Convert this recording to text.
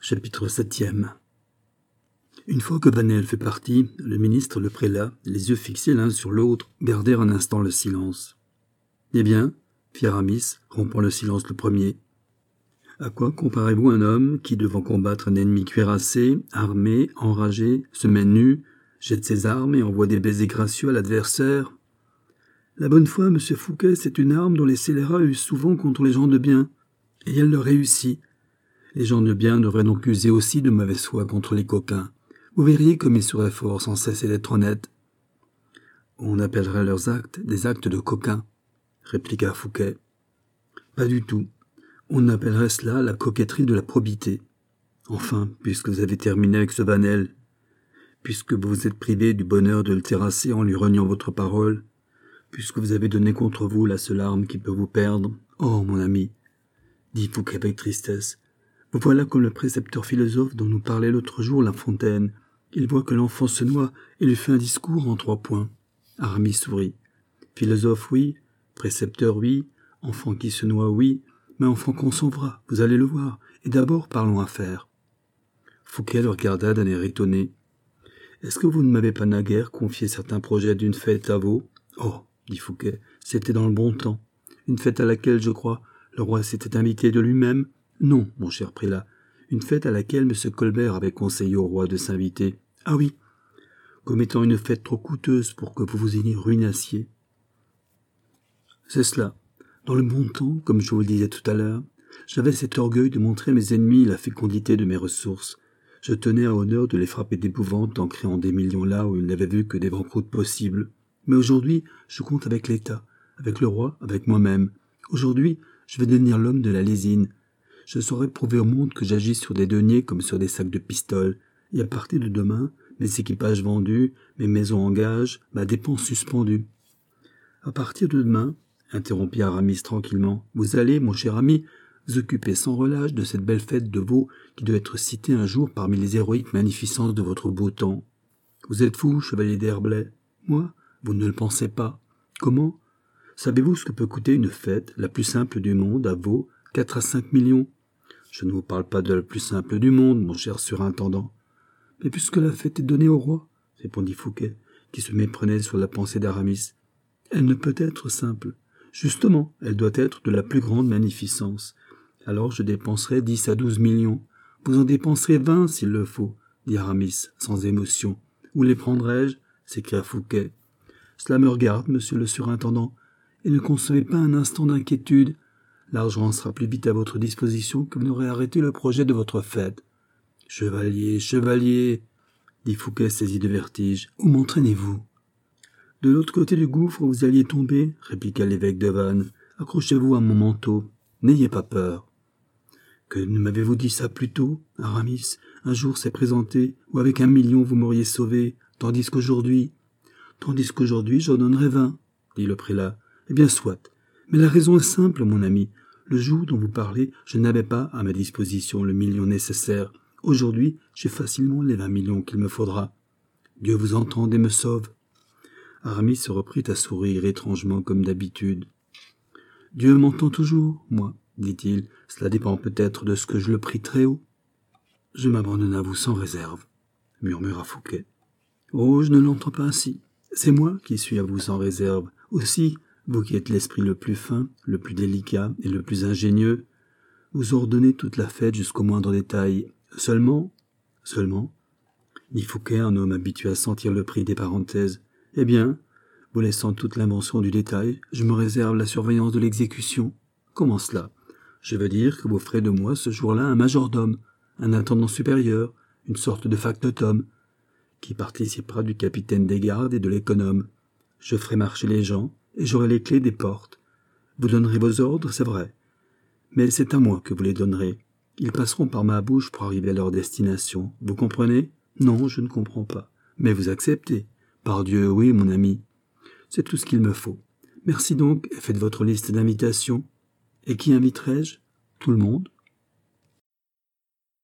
Chapitre 7e. Une fois que Vanel fait partie, le ministre et le prélat, les yeux fixés l'un sur l'autre, gardèrent un instant le silence. « Eh bien, fit Aramis, rompant le silence le premier. À quoi comparez-vous un homme qui, devant combattre un ennemi cuirassé, armé, enragé, se met nu, jette ses armes et envoie des baisers gracieux à l'adversaire ? La bonne foi, monsieur Fouquet, c'est une arme dont les scélérats usent souvent contre les gens de bien, et elle leur réussit. Les gens de bien devraient donc user aussi de mauvaise foi contre les coquins. Vous verriez comme ils seraient forts sans cesser d'être honnêtes. On appellerait leurs actes des actes de coquins, répliqua Fouquet. Pas du tout. On appellerait cela la coquetterie de la probité. Enfin, puisque vous avez terminé avec ce Vanel, puisque vous vous êtes privé du bonheur de le terrasser en lui reniant votre parole, puisque vous avez donné contre vous la seule arme qui peut vous perdre, oh, mon ami, dit Fouquet avec tristesse, vous voilà comme le précepteur philosophe dont nous parlait l'autre jour La Fontaine. Il voit que l'enfant se noie et lui fait un discours en 3 points. Aramis sourit. Philosophe, oui. Précepteur, oui. Enfant qui se noie, oui. Mais enfant qu'on sauvera, vous allez le voir. Et d'abord, parlons affaires. Fouquet le regarda d'un air étonné. Est-ce que vous ne m'avez pas naguère confié certains projets d'une fête à vous ? Oh, dit Fouquet, c'était dans le bon temps. Une fête à laquelle, je crois, le roi s'était invité de lui-même. Non, mon cher prélat, une fête à laquelle M. Colbert avait conseillé au roi de s'inviter. Ah oui, comme étant une fête trop coûteuse pour que vous vous y ruinassiez. C'est cela. Dans le bon temps, comme je vous le disais tout à l'heure, j'avais cet orgueil de montrer à mes ennemis la fécondité de mes ressources. Je tenais à honneur de les frapper d'épouvante en créant des millions là où ils n'avaient vu que des banqueroutes possibles. Mais aujourd'hui, je compte avec l'État, avec le roi, avec moi-même. Aujourd'hui, je vais devenir l'homme de la lésine. Je saurai prouver au monde que j'agis sur des deniers comme sur des sacs de pistoles, et à partir de demain, mes équipages vendus, mes maisons en gage, ma dépense suspendue. À partir de demain, interrompit Aramis tranquillement, vous allez, mon cher ami, vous occuper sans relâche de cette belle fête de veau qui doit être citée un jour parmi les héroïques magnificences de votre beau temps. Vous êtes fou, chevalier d'Herblay. Moi, vous ne le pensez pas. Comment ? Savez-vous ce que peut coûter une fête, la plus simple du monde, à Vaux, 4 à 5 millions ? Je ne vous parle pas de la plus simple du monde, mon cher surintendant. Mais puisque la fête est donnée au roi, répondit Fouquet, qui se méprenait sur la pensée d'Aramis, elle ne peut être simple. Justement, elle doit être de la plus grande magnificence. Alors je dépenserai 10 à 12 millions. Vous en dépenserez 20 s'il le faut, dit Aramis, sans émotion. Où les prendrai-je ? S'écria Fouquet. Cela me regarde, monsieur le surintendant, et ne concevez pas un instant d'inquiétude. L'argent sera plus vite à votre disposition que vous n'aurez arrêté le projet de votre fête. Chevalier, chevalier, dit Fouquet saisi de vertige, où m'entraînez-vous ? De l'autre côté du gouffre où vous alliez tomber, répliqua l'évêque de Vannes. Accrochez-vous à mon manteau. N'ayez pas peur. Que ne m'avez-vous dit ça plus tôt, Aramis ? Un jour s'est présenté où avec 1 million vous m'auriez sauvé, tandis qu'aujourd'hui, j'en donnerais 20, dit le prélat. Eh bien, soit. Mais la raison est simple, mon ami. Le jour dont vous parlez, je n'avais pas à ma disposition le million nécessaire. Aujourd'hui, j'ai facilement les 20 millions qu'il me faudra. Dieu vous entende et me sauve. Aramis se reprit à sourire étrangement comme d'habitude. Dieu m'entend toujours, moi, dit-il. Cela dépend peut-être de ce que je le prie très haut. Je m'abandonne à vous sans réserve, murmura Fouquet. Oh, je ne l'entends pas ainsi. C'est moi qui suis à vous sans réserve. Aussi, vous qui êtes l'esprit le plus fin, le plus délicat et le plus ingénieux, vous ordonnez toute la fête jusqu'au moindre détail. Seulement, dit Fouquet, un homme habitué à sentir le prix des parenthèses, eh bien, vous laissant toute l'invention du détail, je me réserve la surveillance de l'exécution. Comment cela ? Je veux dire que vous ferez de moi ce jour-là un majordome, un intendant supérieur, une sorte de factotum, qui participera du capitaine des gardes et de l'économe. Je ferai marcher les gens, et j'aurai les clés des portes. Vous donnerez vos ordres, c'est vrai, mais c'est à moi que vous les donnerez. Ils passeront par ma bouche pour arriver à leur destination. Vous comprenez ? Non, je ne comprends pas. Mais vous acceptez ? Pardieu, oui, mon ami. C'est tout ce qu'il me faut. Merci donc, et faites votre liste d'invitations. Et qui inviterai-je ? Tout le monde.